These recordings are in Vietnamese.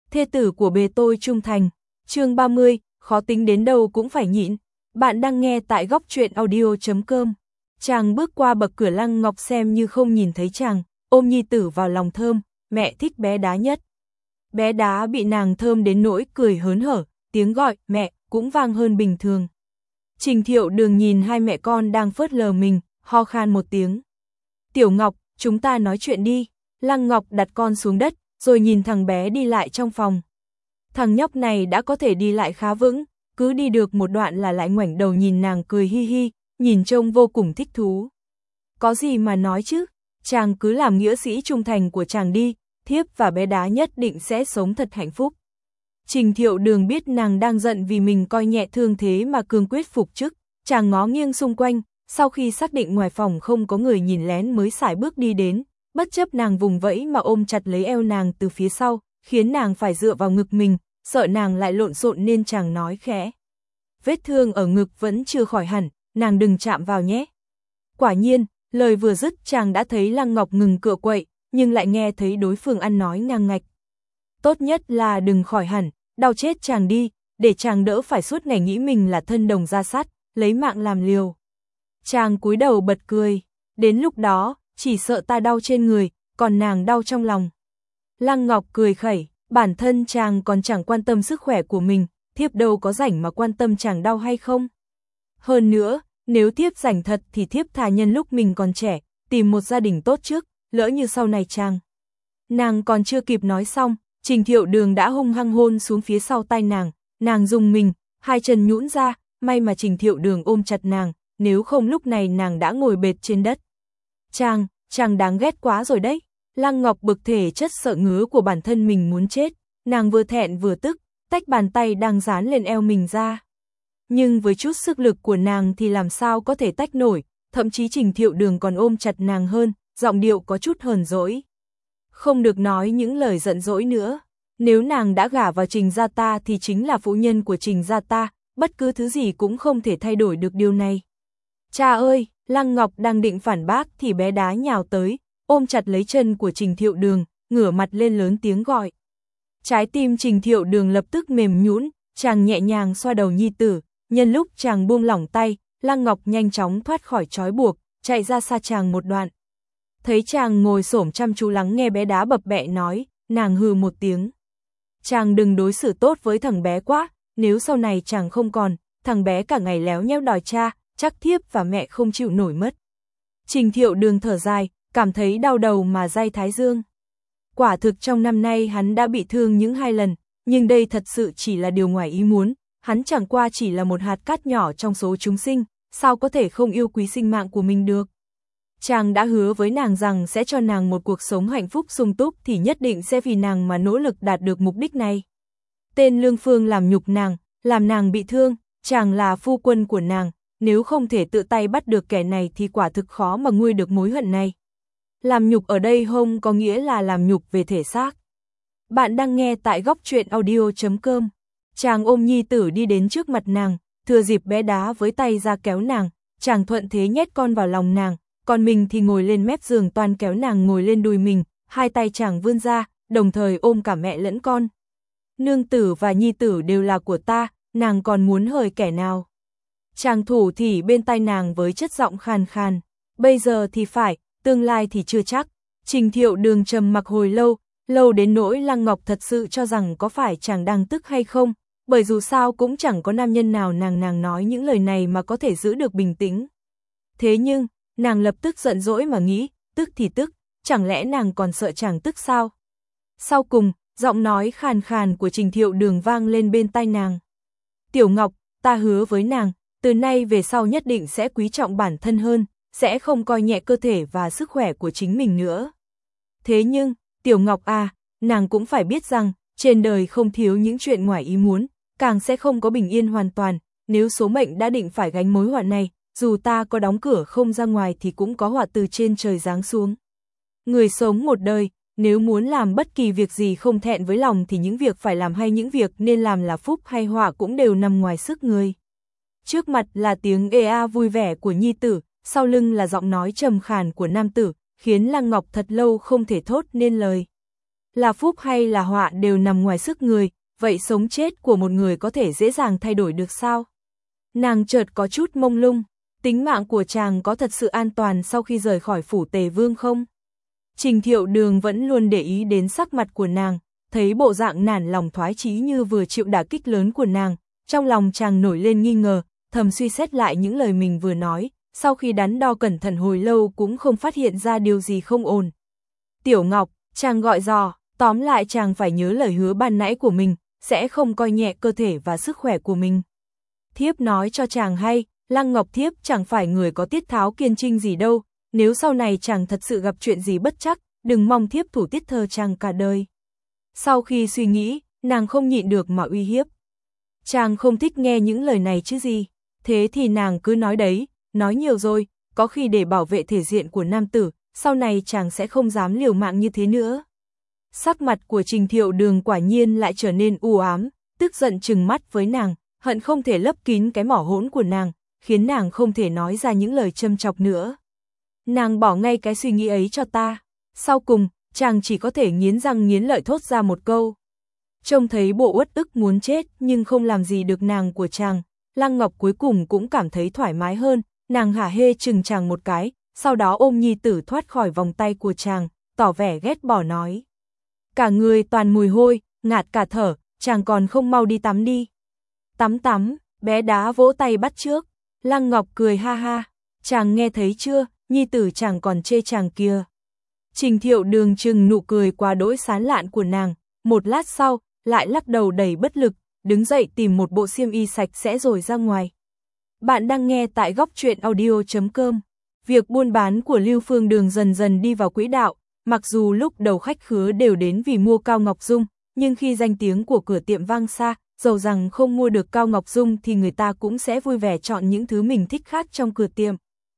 thê tử của bề tôi trung thành. Chương 30, khó tính đến đâu cũng phải nhịn. Bạn đang nghe tại góc truyện audio.com. Chàng bước qua bậc cửa, Lăng Ngọc xem như không nhìn thấy chàng, ôm nhi tử vào lòng thơm, mẹ thích bé Đá nhất. Bé Đá bị nàng thơm đến nỗi cười hớn hở, tiếng gọi mẹ cũng vang hơn bình thường. Trình Thiệu Đường nhìn hai mẹ con đang phớt lờ mình, ho khan một tiếng. Tiểu Ngọc, chúng ta nói chuyện đi. Lăng Ngọc đặt con xuống đất, rồi nhìn thằng bé đi lại trong phòng. Thằng nhóc này đã có thể đi lại khá vững, cứ đi được một đoạn là lại ngoảnh đầu nhìn nàng cười hi hi, nhìn trông vô cùng thích thú. Có gì mà nói chứ, chàng cứ làm nghĩa sĩ trung thành của chàng đi, thiếp và bé Đá nhất định sẽ sống thật hạnh phúc. Trình Thiệu Đường biết nàng đang giận vì mình coi nhẹ thương thế mà cương quyết phục chức, chàng ngó nghiêng xung quanh, sau khi xác định ngoài phòng không có người nhìn lén mới sải bước đi đến, bất chấp nàng vùng vẫy mà ôm chặt lấy eo nàng từ phía sau, khiến nàng phải dựa vào ngực mình, sợ nàng lại lộn xộn nên chàng nói khẽ. Vết thương ở ngực vẫn chưa khỏi hẳn, nàng đừng chạm vào nhé. Quả nhiên, lời vừa dứt chàng đã thấy Lăng Ngọc ngừng cựa quậy, nhưng lại nghe thấy đối phương ăn nói ngang ngạch. Tốt nhất là đừng khỏi hẳn, đau chết chàng đi, để chàng đỡ phải suốt ngày nghĩ mình là thân đồng gia sắt, lấy mạng làm liều. Chàng cúi đầu bật cười, đến lúc đó, chỉ sợ ta đau trên người, còn nàng đau trong lòng. Lăng Ngọc cười khẩy, bản thân chàng còn chẳng quan tâm sức khỏe của mình, thiếp đâu có rảnh mà quan tâm chàng đau hay không. Hơn nữa, nếu thiếp rảnh thật thì thiếp thà nhân lúc mình còn trẻ, tìm một gia đình tốt trước, lỡ như sau này chàng. Nàng còn chưa kịp nói xong, Trình Thiệu Đường đã hung hăng hôn xuống phía sau tai nàng rùng mình, hai chân nhũn ra, may mà Trình Thiệu Đường ôm chặt nàng, nếu không lúc này nàng đã ngồi bệt trên đất. Chàng đáng ghét quá rồi đấy. Lăng Ngọc bực thể chất sợ ngứa của bản thân mình muốn chết, nàng vừa thẹn vừa tức, tách bàn tay đang dán lên eo mình ra. Nhưng với chút sức lực của nàng thì làm sao có thể tách nổi, thậm chí Trình Thiệu Đường còn ôm chặt nàng hơn, giọng điệu có chút hờn dỗi. Không được nói những lời giận dỗi nữa, nếu nàng đã gả vào Trình gia ta thì chính là phụ nhân của Trình gia ta, bất cứ thứ gì cũng không thể thay đổi được điều này. Cha ơi, Lăng Ngọc đang định phản bác thì bé Đá nhào tới, ôm chặt lấy chân của Trình Thiệu Đường, ngửa mặt lên lớn tiếng gọi. Trái tim Trình Thiệu Đường lập tức mềm nhũn, chàng nhẹ nhàng xoa đầu nhi tử, nhân lúc chàng buông lỏng tay, Lăng Ngọc nhanh chóng thoát khỏi trói buộc, chạy ra xa chàng một đoạn. Thấy chàng ngồi xổm chăm chú lắng nghe bé Đá bập bẹ nói, nàng hừ một tiếng. Chàng đừng đối xử tốt với thằng bé quá, nếu sau này chàng không còn, thằng bé cả ngày léo nhéo đòi cha, chắc thiếp và mẹ không chịu nổi mất. Trình Thiệu Đường thở dài, cảm thấy đau đầu mà day thái dương. Quả thực trong năm nay hắn đã bị thương những 2 lần, nhưng đây thật sự chỉ là điều ngoài ý muốn, hắn chẳng qua chỉ là một hạt cát nhỏ trong số chúng sinh, sao có thể không yêu quý sinh mạng của mình được. Chàng đã hứa với nàng rằng sẽ cho nàng một cuộc sống hạnh phúc sung túc thì nhất định sẽ vì nàng mà nỗ lực đạt được mục đích này. Tên Lương Phương làm nhục nàng, làm nàng bị thương, chàng là phu quân của nàng, nếu không thể tự tay bắt được kẻ này thì quả thực khó mà nguôi được mối hận này. Làm nhục ở đây không có nghĩa là làm nhục về thể xác. Bạn đang nghe tại góc truyện audio.com. Chàng ôm nhi tử đi đến trước mặt nàng, thừa dịp bé Đá với tay ra kéo nàng, chàng thuận thế nhét con vào lòng nàng, còn mình thì ngồi lên mép giường toan kéo nàng ngồi lên đùi mình, hai tay chàng vươn ra, đồng thời ôm cả mẹ lẫn con. Nương tử và nhi tử đều là của ta, nàng còn muốn hời kẻ nào? Chàng thủ thỉ bên tai nàng với chất giọng khàn khàn, bây giờ thì phải, tương lai thì chưa chắc. Trình Thiệu Đường trầm mặc hồi lâu đến nỗi Lăng Ngọc thật sự cho rằng có phải chàng đang tức hay không, bởi dù sao cũng chẳng có nam nhân nào nàng nói những lời này mà có thể giữ được bình tĩnh. Thế nhưng, nàng lập tức giận dỗi mà nghĩ, tức thì tức, chẳng lẽ nàng còn sợ chàng tức sao? Sau cùng, giọng nói khàn khàn của Trình Thiệu Đường vang lên bên tai nàng. Tiểu Ngọc, ta hứa với nàng, từ nay về sau nhất định sẽ quý trọng bản thân hơn, sẽ không coi nhẹ cơ thể và sức khỏe của chính mình nữa. Thế nhưng, Tiểu Ngọc à, nàng cũng phải biết rằng, trên đời không thiếu những chuyện ngoài ý muốn, càng sẽ không có bình yên hoàn toàn, nếu số mệnh đã định phải gánh mối họa này, dù ta có đóng cửa không ra ngoài thì cũng có họa từ trên trời giáng xuống. Người sống một đời, nếu muốn làm bất kỳ việc gì không thẹn với lòng thì những việc phải làm hay những việc nên làm là phúc hay họa cũng đều nằm ngoài sức người. Trước mặt là tiếng ê a vui vẻ của nhi tử, sau lưng là giọng nói trầm khàn của nam tử, khiến Lăng Ngọc thật lâu không thể thốt nên lời. là phúc hay là họa đều nằm ngoài sức người, vậy sống chết của một người có thể dễ dàng thay đổi được sao? Nàng chợt có chút mông lung, tính mạng của chàng có thật sự an toàn sau khi rời khỏi phủ Tề Vương không? Trình Thiệu Đường vẫn luôn để ý đến sắc mặt của nàng, thấy bộ dạng nản lòng thoái chí như vừa chịu đả kích lớn của nàng, trong lòng chàng nổi lên nghi ngờ, thầm suy xét lại những lời mình vừa nói, sau khi đắn đo cẩn thận hồi lâu cũng không phát hiện ra điều gì không ổn. Tiểu Ngọc, chàng gọi dò, tóm lại chàng phải nhớ lời hứa ban nãy của mình, sẽ không coi nhẹ cơ thể và sức khỏe của mình. Thiếp nói cho chàng hay, Lăng Ngọc thiếp chẳng phải người có tiết tháo kiên trinh gì đâu, nếu sau này chàng thật sự gặp chuyện gì bất trắc, đừng mong thiếp thủ tiết thờ chàng cả đời. Sau khi suy nghĩ, nàng không nhịn được mà uy hiếp. Chàng không thích nghe những lời này chứ gì, thế thì nàng cứ nói đấy, nói nhiều rồi, có khi để bảo vệ thể diện của nam tử, sau này chàng sẽ không dám liều mạng như thế nữa. Sắc mặt của Trình Thiệu Đường quả nhiên lại trở nên u ám, tức giận trừng mắt với nàng, hận không thể lấp kín cái mỏ hỗn của nàng, khiến nàng không thể nói ra những lời châm chọc nữa. Nàng bỏ ngay cái suy nghĩ ấy cho ta. Sau cùng, chàng chỉ có thể nghiến răng nghiến lợi thốt ra một câu. Trông thấy bộ uất ức muốn chết nhưng không làm gì được nàng của chàng, Lăng Ngọc cuối cùng cũng cảm thấy thoải mái hơn, nàng hả hê chừng chàng một cái, sau đó ôm nhi tử thoát khỏi vòng tay của chàng, tỏ vẻ ghét bỏ nói. Cả người toàn mùi hôi, ngạt cả thở, chàng còn không mau đi tắm đi. Tắm, bé đá vỗ tay bắt trước, Lăng Ngọc cười ha ha, chàng nghe thấy chưa, nhi tử chàng còn chê chàng kia. Trình Thiệu Đường chừng nụ cười quá đỗi sán lạn của nàng, một lát sau, lại lắc đầu đầy bất lực, đứng dậy tìm một bộ xiêm y sạch sẽ rồi ra ngoài. Bạn đang nghe tại góc truyện audio.com. Việc buôn bán của Lưu Phương Đường dần dần đi vào quỹ đạo, mặc dù lúc đầu khách khứa đều đến vì mua Cao Ngọc Dung, nhưng khi danh tiếng của cửa tiệm vang xa, dầu rằng không mua được Cao Ngọc Dung thì người ta cũng sẽ vui vẻ chọn những thứ mình thích khác trong cửa tiệm.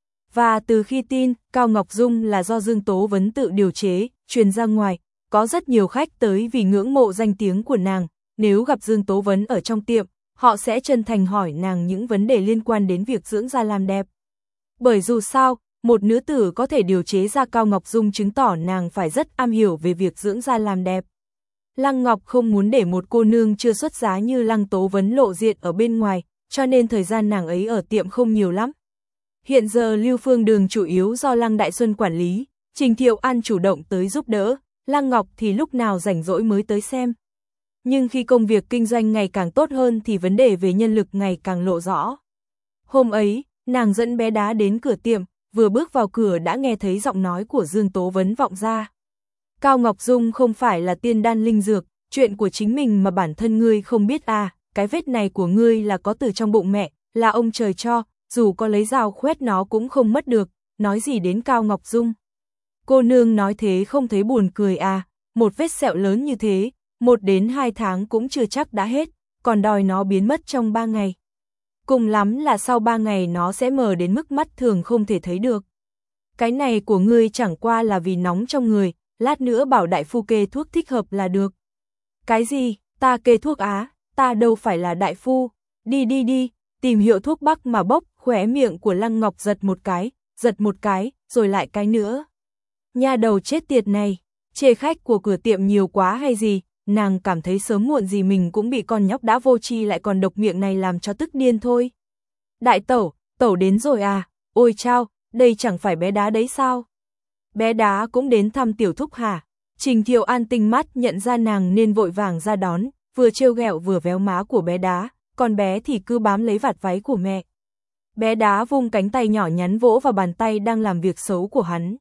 Và từ khi tin Cao Ngọc Dung là do Dương Tố Vấn tự điều chế, truyền ra ngoài, có rất nhiều khách tới vì ngưỡng mộ danh tiếng của nàng, nếu gặp Dương Tố Vấn ở trong tiệm, họ sẽ chân thành hỏi nàng những vấn đề liên quan đến việc dưỡng da làm đẹp. Bởi dù sao, một nữ tử có thể điều chế ra Cao Ngọc Dung chứng tỏ nàng phải rất am hiểu về việc dưỡng da làm đẹp. Lăng Ngọc không muốn để một cô nương chưa xuất giá như Lăng Tố Vấn lộ diện ở bên ngoài, cho nên thời gian nàng ấy ở tiệm không nhiều lắm. Hiện giờ Lưu Phương Đường chủ yếu do Lăng Đại Xuân quản lý, Trình Thiệu An chủ động tới giúp đỡ, Lăng Ngọc thì lúc nào rảnh rỗi mới tới xem. Nhưng khi công việc kinh doanh ngày càng tốt hơn thì vấn đề về nhân lực ngày càng lộ rõ. Hôm ấy, nàng dẫn bé đá đến cửa tiệm, vừa bước vào cửa đã nghe thấy giọng nói của Dương Tố Vấn vọng ra. Cao Ngọc Dung không phải là tiên đan linh dược, chuyện của chính mình mà bản thân ngươi không biết à, cái vết này của ngươi là có từ trong bụng mẹ, là ông trời cho, dù có lấy dao khoét nó cũng không mất được, nói gì đến Cao Ngọc Dung. Cô nương nói thế không thấy buồn cười à, một vết sẹo lớn như thế, 1 đến 2 tháng cũng chưa chắc đã hết, còn đòi nó biến mất trong 3 ngày. Cùng lắm là sau 3 ngày nó sẽ mờ đến mức mắt thường không thể thấy được. Cái này của ngươi chẳng qua là vì nóng trong người, lát nữa bảo đại phu kê thuốc thích hợp là được. Cái gì, ta kê thuốc á, ta đâu phải là đại phu, đi, tìm hiệu thuốc bắc mà bốc, khóe miệng của Lăng Ngọc giật một cái, rồi lại cái nữa. Nha đầu chết tiệt này, chê khách của cửa tiệm nhiều quá hay gì, nàng cảm thấy sớm muộn gì mình cũng bị con nhóc đã vô tri lại còn độc miệng này làm cho tức điên thôi. Đại tẩu đến rồi à, ôi chao, đây chẳng phải bé đá đấy sao? Bé đá cũng đến thăm tiểu thúc hả? Trình Thiệu An tinh mắt nhận ra nàng nên vội vàng ra đón, vừa trêu ghẹo vừa véo má của bé đá, còn bé thì cứ bám lấy vạt váy của mẹ. Bé đá vung cánh tay nhỏ nhắn vỗ vào bàn tay đang làm việc xấu của hắn.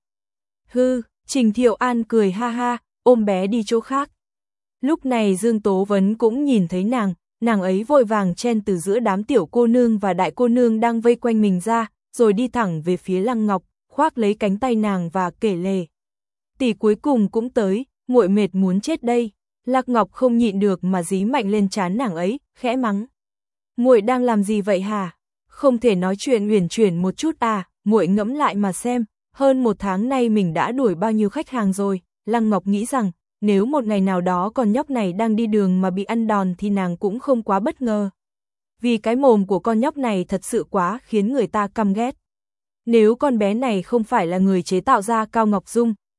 Hư, Trình Thiệu An cười ha ha, ôm bé đi chỗ khác. Lúc này Dương Tố Vấn cũng nhìn thấy nàng ấy vội vàng chen từ giữa đám tiểu cô nương và đại cô nương đang vây quanh mình ra, rồi đi thẳng về phía Lăng Ngọc, khoác lấy cánh tay nàng và kể lể. Tỷ cuối cùng cũng tới, muội mệt muốn chết đây. Lăng Ngọc không nhịn được mà dí mạnh lên trán nàng ấy, khẽ mắng. Muội đang làm gì vậy hả? Không thể nói chuyện uyển chuyển một chút à, muội ngẫm lại mà xem, hơn 1 tháng nay mình đã đuổi bao nhiêu khách hàng rồi. Lăng Ngọc nghĩ rằng, nếu một ngày nào đó con nhóc này đang đi đường mà bị ăn đòn thì nàng cũng không quá bất ngờ. Vì cái mồm của con nhóc này thật sự quá khiến người ta căm ghét. Nếu con bé này không phải là người chế tạo ra Cao Ngọc Dung,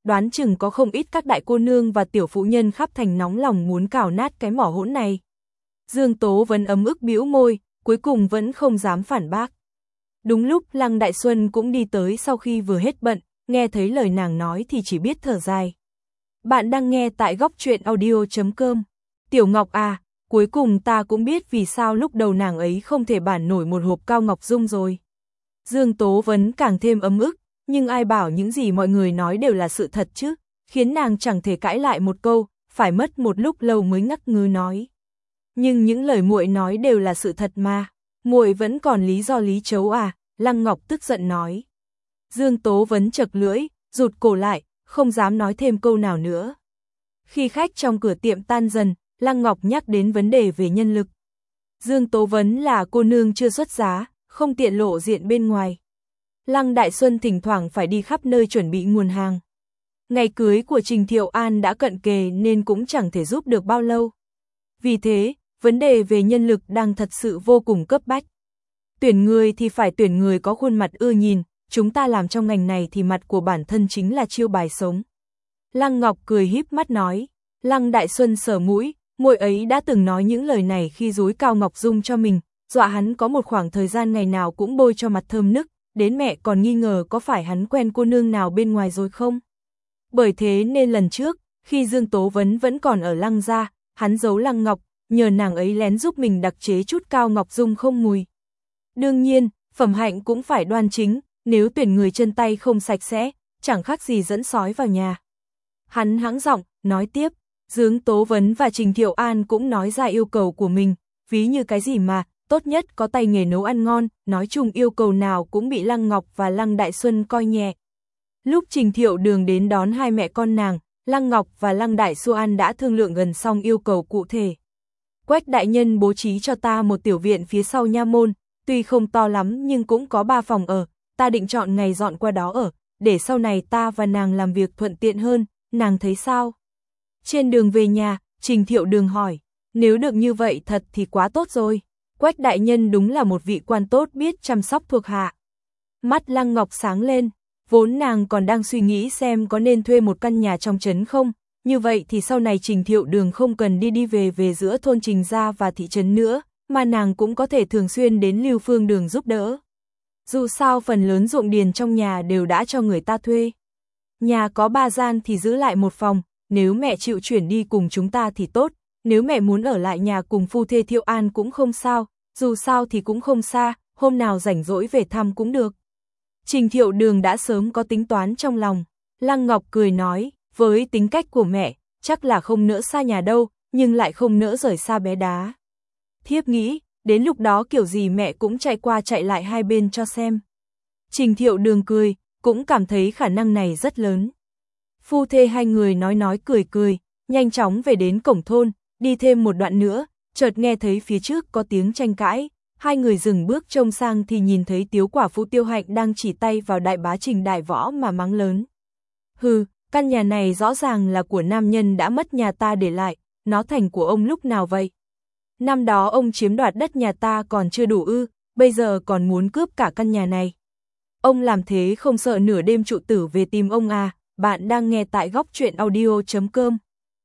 đoán chừng có không ít các đại cô nương và tiểu phụ nhân khắp thành nóng lòng muốn cào nát cái mỏ hỗn này. Dương Tố Vấn ấm ức bĩu môi, cuối cùng vẫn không dám phản bác. Đúng lúc Lăng Đại Xuân cũng đi tới sau khi vừa hết bận, nghe thấy lời nàng nói thì chỉ biết thở dài. Bạn đang nghe tại góc truyện audio.com. Tiểu Ngọc à, cuối cùng ta cũng biết vì sao lúc đầu nàng ấy không thể bản nổi một hộp cao ngọc dung rồi. Dương Tố Vấn càng thêm ấm ức, nhưng ai bảo những gì mọi người nói đều là sự thật chứ, khiến nàng chẳng thể cãi lại một câu, phải mất một lúc lâu mới ngắc ngứ nói. Nhưng những lời muội nói đều là sự thật mà, muội vẫn còn lý do lý chấu à, Lăng Ngọc tức giận nói. Dương Tố Vấn chật lưỡi, rụt cổ lại, không dám nói thêm câu nào nữa. Khi khách trong cửa tiệm tan dần, Lăng Ngọc nhắc đến vấn đề về nhân lực. Dương Tố Vấn là cô nương chưa xuất giá, không tiện lộ diện bên ngoài. Lăng Đại Xuân thỉnh thoảng phải đi khắp nơi chuẩn bị nguồn hàng. Ngày cưới của Trình Thiệu An đã cận kề nên cũng chẳng thể giúp được bao lâu. Vì thế, vấn đề về nhân lực đang thật sự vô cùng cấp bách. Tuyển người thì phải tuyển người có khuôn mặt ưa nhìn, chúng ta làm trong ngành này thì mặt của bản thân chính là chiêu bài sống. Lăng Ngọc cười híp mắt nói. Lăng Đại Xuân sờ mũi, muội ấy đã từng nói những lời này khi dúi cao ngọc dung cho mình, dọa hắn có một khoảng thời gian ngày nào cũng bôi cho mặt thơm nức, đến mẹ còn nghi ngờ có phải hắn quen cô nương nào bên ngoài rồi không. Bởi thế nên lần trước, khi Dương Tố Vấn vẫn còn ở Lăng gia, hắn giấu Lăng Ngọc, nhờ nàng ấy lén giúp mình đặc chế chút cao ngọc dung không mùi. Đương nhiên, phẩm hạnh cũng phải đoan chính, nếu tuyển người chân tay không sạch sẽ, chẳng khác gì dẫn sói vào nhà. Hắn hãng giọng, nói tiếp, Dương Tố Vấn và Trình Thiệu An cũng nói ra yêu cầu của mình, ví như cái gì mà, tốt nhất có tay nghề nấu ăn ngon, nói chung yêu cầu nào cũng bị Lăng Ngọc và Lăng Đại Xuân coi nhẹ. Lúc Trình Thiệu Đường đến đón hai mẹ con nàng, Lăng Ngọc và Lăng Đại Xuân đã thương lượng gần xong yêu cầu cụ thể. Quách đại nhân bố trí cho ta một tiểu viện phía sau nha môn, tuy không to lắm nhưng cũng có 3 phòng ở, ta định chọn ngày dọn qua đó ở, để sau này ta và nàng làm việc thuận tiện hơn, nàng thấy sao? Trên đường về nhà, Trình Thiệu Đường hỏi, nếu được như vậy thật thì quá tốt rồi. Quách đại nhân đúng là một vị quan tốt biết chăm sóc thuộc hạ. Mắt Lăng Ngọc sáng lên, vốn nàng còn đang suy nghĩ xem có nên thuê một căn nhà trong trấn không, như vậy thì sau này Trình Thiệu Đường không cần đi về giữa thôn Trình gia và thị trấn nữa, mà nàng cũng có thể thường xuyên đến Lưu Phương Đường giúp đỡ. Dù sao phần lớn ruộng điền trong nhà đều đã cho người ta thuê. Nhà có 3 gian thì giữ lại 1 phòng, nếu mẹ chịu chuyển đi cùng chúng ta thì tốt, nếu mẹ muốn ở lại nhà cùng phu thê Thiệu An cũng không sao, dù sao thì cũng không xa, hôm nào rảnh rỗi về thăm cũng được. Trình Thiệu Đường đã sớm có tính toán trong lòng. Lăng Ngọc cười nói, với tính cách của mẹ, chắc là không nỡ xa nhà đâu, nhưng lại không nỡ rời xa bé đá. Thiếp nghĩ, đến lúc đó kiểu gì mẹ cũng chạy qua chạy lại hai bên cho xem. Trình Thiệu Đường cười, cũng cảm thấy khả năng này rất lớn. Phu thê hai người nói cười, nhanh chóng về đến cổng thôn, đi thêm một đoạn nữa, chợt nghe thấy phía trước có tiếng tranh cãi, hai người dừng bước trông sang thì nhìn thấy Tiếu quả phụ Tiêu Hạnh đang chỉ tay vào đại bá Trình Đại Võ mà mắng lớn. Hừ, căn nhà này rõ ràng là của nam nhân đã mất nhà ta để lại, nó thành của ông lúc nào vậy? Năm đó ông chiếm đoạt đất nhà ta còn chưa đủ ư, bây giờ còn muốn cướp cả căn nhà này. Ông làm thế không sợ nửa đêm trụ tử về tìm ông à, bạn đang nghe tại góc truyện audio.com.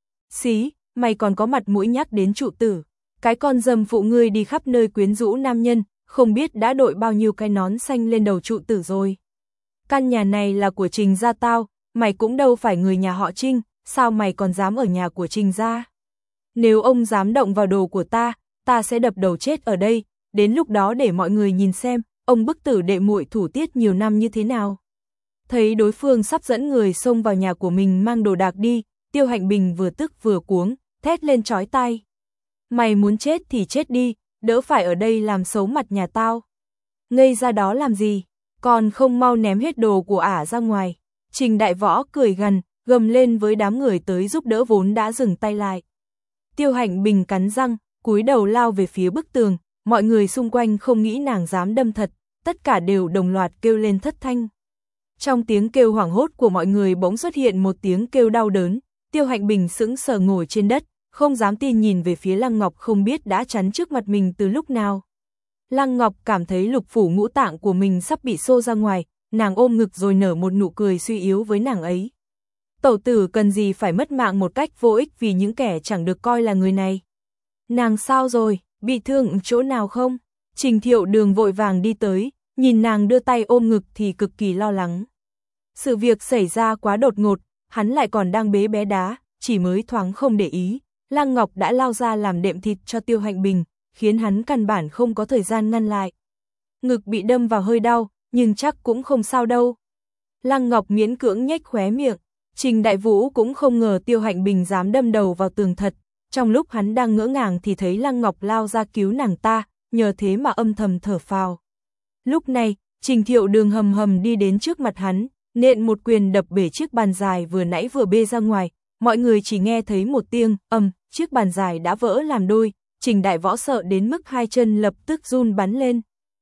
Xí, mày còn có mặt mũi nhắc đến trụ tử, cái con dâm phụ ngươi đi khắp nơi quyến rũ nam nhân, không biết đã đội bao nhiêu cái nón xanh lên đầu trụ tử rồi. Căn nhà này là của Trình gia tao, mày cũng đâu phải người nhà họ Trình, sao mày còn dám ở nhà của Trình gia? Nếu ông dám động vào đồ của ta sẽ đập đầu chết ở đây, đến lúc đó để mọi người nhìn xem, ông bức tử đệ muội thủ tiết nhiều năm như thế nào. Thấy đối phương sắp dẫn người xông vào nhà của mình mang đồ đạc đi, Tiêu Hạnh Bình vừa tức vừa cuống, thét lên chói tai. Mày muốn chết thì chết đi, đỡ phải ở đây làm xấu mặt nhà tao. Ngây ra đó làm gì, còn không mau ném hết đồ của ả ra ngoài. Trình Đại Võ cười gằn, gầm lên với đám người tới giúp đỡ vốn đã dừng tay lại. Tiêu Hạnh Bình cắn răng, cúi đầu lao về phía bức tường, mọi người xung quanh không nghĩ nàng dám đâm thật, tất cả đều đồng loạt kêu lên thất thanh. Trong tiếng kêu hoảng hốt của mọi người bỗng xuất hiện một tiếng kêu đau đớn, Tiêu Hạnh Bình sững sờ ngồi trên đất, không dám tin nhìn về phía Lăng Ngọc không biết đã chắn trước mặt mình từ lúc nào. Lăng Ngọc cảm thấy lục phủ ngũ tạng của mình sắp bị xô ra ngoài, nàng ôm ngực rồi nở một nụ cười suy yếu với nàng ấy. Tẩu tử cần gì phải mất mạng một cách vô ích vì những kẻ chẳng được coi là người này. Nàng sao rồi, bị thương chỗ nào không? Trình Thiệu Đường vội vàng đi tới, nhìn nàng đưa tay ôm ngực thì cực kỳ lo lắng. Sự việc xảy ra quá đột ngột, hắn lại còn đang bế bé đá, chỉ mới thoáng không để ý, Lăng Ngọc đã lao ra làm đệm thịt cho Tiêu Hạnh Bình, khiến hắn căn bản không có thời gian ngăn lại. Ngực bị đâm vào hơi đau, nhưng chắc cũng không sao đâu. Lăng Ngọc miễn cưỡng nhếch khóe miệng, Trình Đại Vũ cũng không ngờ Tiêu Hạnh Bình dám đâm đầu vào tường thật, trong lúc hắn đang ngỡ ngàng thì thấy Lăng Ngọc lao ra cứu nàng ta, nhờ thế mà âm thầm thở phào. Lúc này, Trình Thiệu Đường hầm hầm đi đến trước mặt hắn, nện một quyền đập bể chiếc bàn dài vừa nãy vừa bê ra ngoài, mọi người chỉ nghe thấy một tiếng ầm, chiếc bàn dài đã vỡ làm đôi, Trình Đại Võ sợ đến mức hai chân lập tức run bắn lên.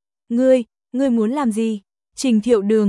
Ngươi muốn làm gì? Trình Thiệu Đường,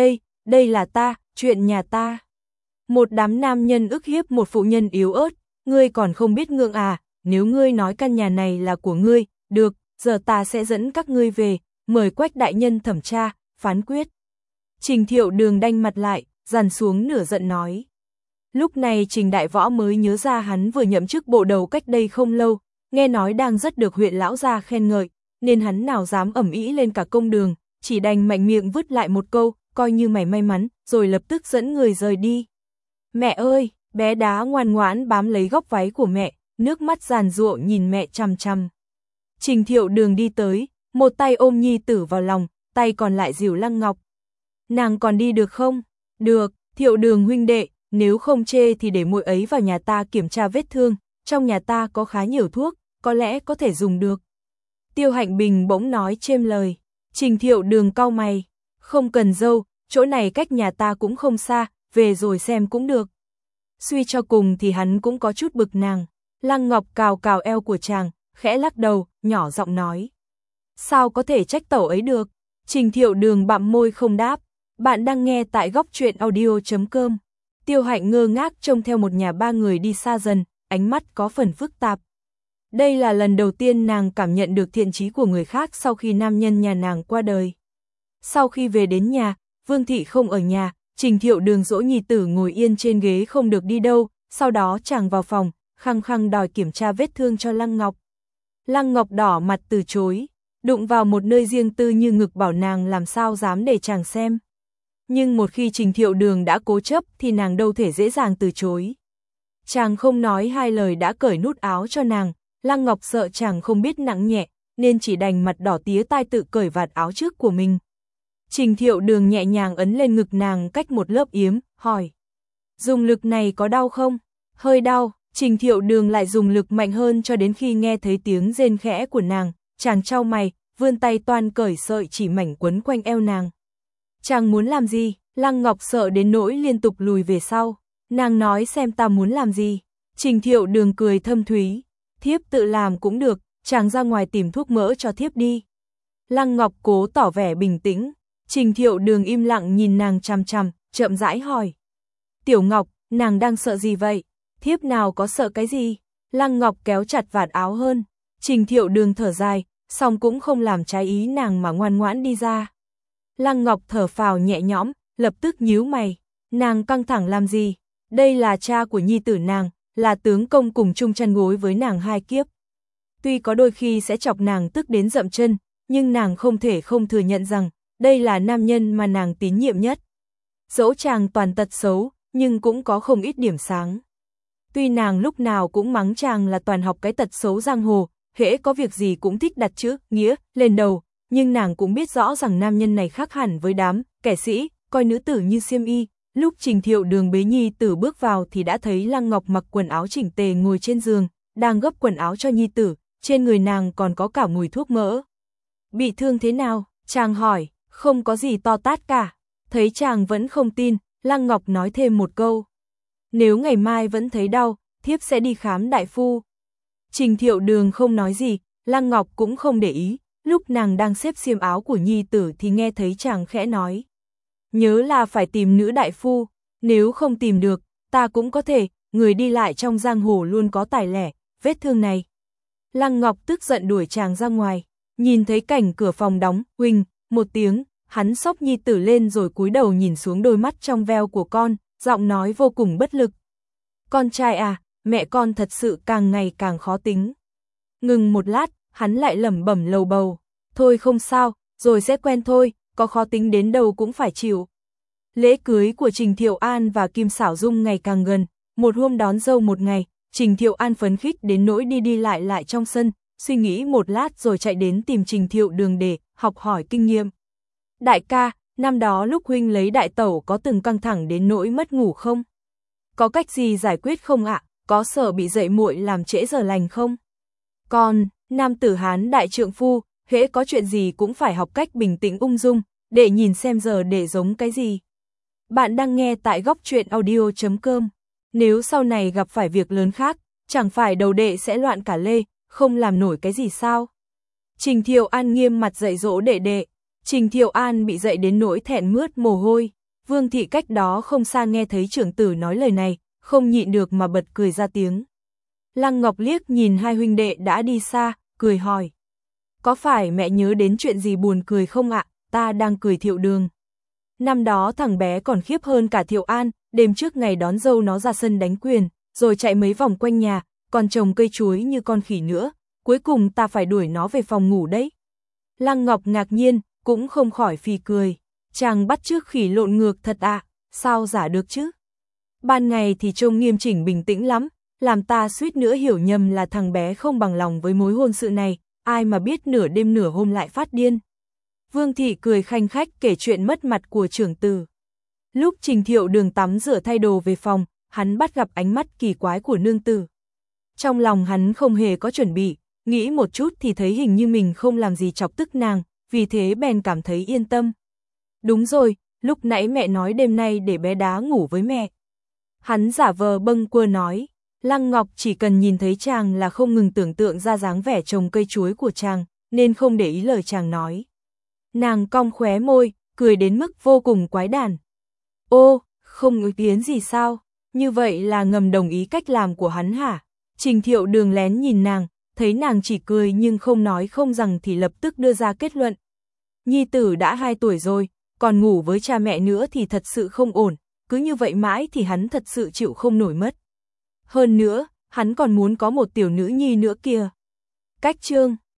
đây là ta, chuyện nhà ta. Một đám nam nhân ức hiếp một phụ nhân yếu ớt, ngươi còn không biết ngượng à, nếu ngươi nói căn nhà này là của ngươi, được, giờ ta sẽ dẫn các ngươi về, mời Quách đại nhân thẩm tra, phán quyết. Trình Thiệu Đường đanh mặt lại, dằn xuống nửa giận nói. Lúc này Trình Đại Võ mới nhớ ra hắn vừa nhậm chức bộ đầu cách đây không lâu, nghe nói đang rất được huyện lão gia khen ngợi, nên hắn nào dám ẩm ĩ lên cả công đường, chỉ đành mạnh miệng vứt lại một câu, coi như mày may mắn, rồi lập tức dẫn người rời đi. Mẹ ơi, bé đá ngoan ngoãn bám lấy góc váy của mẹ, nước mắt giàn giụa nhìn mẹ chằm chằm. Trình Thiệu Đường đi tới, một tay ôm nhi tử vào lòng, tay còn lại dìu Lăng Ngọc. Nàng còn đi được không? Được, Thiệu Đường huynh đệ, nếu không chê thì để muội ấy vào nhà ta kiểm tra vết thương, trong nhà ta có khá nhiều thuốc, có lẽ có thể dùng được. Tiêu Hạnh Bình bỗng nói chêm lời. Trình Thiệu Đường cau mày, không cần dâu, chỗ này cách nhà ta cũng không xa, về rồi xem cũng được. Suy cho cùng thì hắn cũng có chút bực nàng. Lăng Ngọc cào cào eo của chàng, khẽ lắc đầu, nhỏ giọng nói. Sao có thể trách tẩu ấy được? Trình Thiệu Đường bặm môi không đáp. Bạn đang nghe tại góc truyện audio.com. Tiêu Hạnh ngơ ngác trông theo một nhà ba người đi xa dần, ánh mắt có phần phức tạp. Đây là lần đầu tiên nàng cảm nhận được thiện chí của người khác sau khi nam nhân nhà nàng qua đời. Sau khi về đến nhà, Vương Thị không ở nhà, Trình Thiệu Đường dỗ nhi tử ngồi yên trên ghế không được đi đâu, sau đó chàng vào phòng, khăng khăng đòi kiểm tra vết thương cho Lăng Ngọc. Lăng Ngọc đỏ mặt từ chối, đụng vào một nơi riêng tư như ngực bảo nàng làm sao dám để chàng xem. Nhưng một khi Trình Thiệu Đường đã cố chấp thì nàng đâu thể dễ dàng từ chối. Chàng không nói hai lời đã cởi nút áo cho nàng, Lăng Ngọc sợ chàng không biết nặng nhẹ, nên chỉ đành mặt đỏ tía tai tự cởi vạt áo trước của mình. Trình Thiệu Đường nhẹ nhàng ấn lên ngực nàng cách một lớp yếm, hỏi. Dùng lực này có đau không? Hơi đau, Trình Thiệu Đường lại dùng lực mạnh hơn cho đến khi nghe thấy tiếng rên khẽ của nàng, chàng chau mày, vươn tay toan cởi sợi chỉ mảnh quấn quanh eo nàng. Chàng muốn làm gì? Lăng Ngọc sợ đến nỗi liên tục lùi về sau. Nàng nói xem ta muốn làm gì? Trình Thiệu Đường cười thâm thúy. Thiếp tự làm cũng được, chàng ra ngoài tìm thuốc mỡ cho thiếp đi. Lăng Ngọc cố tỏ vẻ bình tĩnh. Trình Thiệu Đường im lặng nhìn nàng chằm chằm, chậm rãi hỏi. Tiểu Ngọc, nàng đang sợ gì vậy? Thiếp nào có sợ cái gì? Lăng Ngọc kéo chặt vạt áo hơn. Trình Thiệu Đường thở dài, song cũng không làm trái ý nàng mà ngoan ngoãn đi ra. Lăng Ngọc thở phào nhẹ nhõm, lập tức nhíu mày. Nàng căng thẳng làm gì? Đây là cha của nhi tử nàng, là tướng công cùng chung chăn gối với nàng hai kiếp. Tuy có đôi khi sẽ chọc nàng tức đến dậm chân, nhưng nàng không thể không thừa nhận rằng đây là nam nhân mà nàng tín nhiệm nhất. Dẫu chàng toàn tật xấu, nhưng cũng có không ít điểm sáng. Tuy nàng lúc nào cũng mắng chàng là toàn học cái tật xấu giang hồ, hễ có việc gì cũng thích đặt chữ nghĩa lên đầu, nhưng nàng cũng biết rõ rằng nam nhân này khác hẳn với đám kẻ sĩ coi nữ tử như xiêm y. Lúc Trình Thiệu Đường bế nhi tử bước vào thì đã thấy Lăng Ngọc mặc quần áo chỉnh tề ngồi trên giường, đang gấp quần áo cho nhi tử, trên người nàng còn có cả mùi thuốc mỡ. Bị thương thế nào? Chàng hỏi. Không có gì to tát cả. Thấy chàng vẫn không tin, Lăng Ngọc nói thêm một câu. Nếu ngày mai vẫn thấy đau, thiếp sẽ đi khám đại phu. Trình Thiệu Đường không nói gì, Lăng Ngọc cũng không để ý, lúc nàng đang xếp xiêm áo của nhi tử thì nghe thấy chàng khẽ nói. Nhớ là phải tìm nữ đại phu, nếu không tìm được, ta cũng có thể, người đi lại trong giang hồ luôn có tài lẻ, vết thương này. Lăng Ngọc tức giận đuổi chàng ra ngoài, nhìn thấy cảnh cửa phòng đóng, huỳnh, một tiếng, hắn xốc nhi tử lên rồi cúi đầu nhìn xuống đôi mắt trong veo của con, giọng nói vô cùng bất lực. Con trai à, mẹ con thật sự càng ngày càng khó tính. Ngừng một lát, hắn lại lẩm bẩm lầu bầu. Thôi không sao, rồi sẽ quen thôi, có khó tính đến đâu cũng phải chịu. Lễ cưới của Trình Thiệu An và Kim Xảo Dung ngày càng gần, một hôm đón dâu một ngày, Trình Thiệu An phấn khích đến nỗi đi đi lại trong sân, suy nghĩ một lát rồi chạy đến tìm Trình Thiệu Đường để học hỏi kinh nghiệm. Đại ca, năm đó lúc huynh lấy đại tẩu có từng căng thẳng đến nỗi mất ngủ không? Có cách gì giải quyết không ạ? Có sợ bị dậy muội làm trễ giờ lành không? Còn, nam tử Hán đại trượng phu, hễ có chuyện gì cũng phải học cách bình tĩnh ung dung, để nhìn xem giờ để giống cái gì. Bạn đang nghe tại góc truyện audio.com. Nếu sau này gặp phải việc lớn khác, chẳng phải đầu đệ sẽ loạn cả lê, không làm nổi cái gì sao? Trình Thiệu An nghiêm mặt dạy dỗ đệ đệ. Trình Thiệu An bị dạy đến nỗi thẹn mướt mồ hôi. Vương thị cách đó không xa nghe thấy trưởng tử nói lời này, không nhịn được mà bật cười ra tiếng. Lăng Ngọc liếc nhìn hai huynh đệ đã đi xa, cười hỏi. Có phải mẹ nhớ đến chuyện gì buồn cười không ạ? Ta đang cười Thiệu Đường. Năm đó thằng bé còn khiếp hơn cả Thiệu An, đêm trước ngày đón dâu nó ra sân đánh quyền, rồi chạy mấy vòng quanh nhà, còn trồng cây chuối như con khỉ nữa, cuối cùng ta phải đuổi nó về phòng ngủ đấy. Lăng Ngọc ngạc nhiên, cũng không khỏi phì cười. Chàng bắt chước khỉ lộn ngược thật ạ, sao giả được chứ? Ban ngày thì trông nghiêm chỉnh bình tĩnh lắm, làm ta suýt nữa hiểu nhầm là thằng bé không bằng lòng với mối hôn sự này, ai mà biết nửa đêm nửa hôm lại phát điên. Vương thị cười khanh khách kể chuyện mất mặt của trưởng tử. Lúc Trình Thiệu Đường tắm rửa thay đồ về phòng, hắn bắt gặp ánh mắt kỳ quái của nương tử. Trong lòng hắn không hề có chuẩn bị, nghĩ một chút thì thấy hình như mình không làm gì chọc tức nàng, vì thế bèn cảm thấy yên tâm. Đúng rồi, lúc nãy mẹ nói đêm nay để bé đá ngủ với mẹ. Hắn giả vờ bâng quơ nói, Lăng Ngọc chỉ cần nhìn thấy chàng là không ngừng tưởng tượng ra dáng vẻ trồng cây chuối của chàng, nên không để ý lời chàng nói. Nàng cong khóe môi, cười đến mức vô cùng quái đản. Ô, không ý kiến gì sao? Như vậy là ngầm đồng ý cách làm của hắn hả? Trình Thiệu Đường lén nhìn nàng, thấy nàng chỉ cười nhưng không nói không rằng thì lập tức đưa ra kết luận. Nhi tử đã 2 tuổi rồi, còn ngủ với cha mẹ nữa thì thật sự không ổn, cứ như vậy mãi thì hắn thật sự chịu không nổi mất. Hơn nữa, hắn còn muốn có một tiểu nữ nhi nữa kìa. Cách chương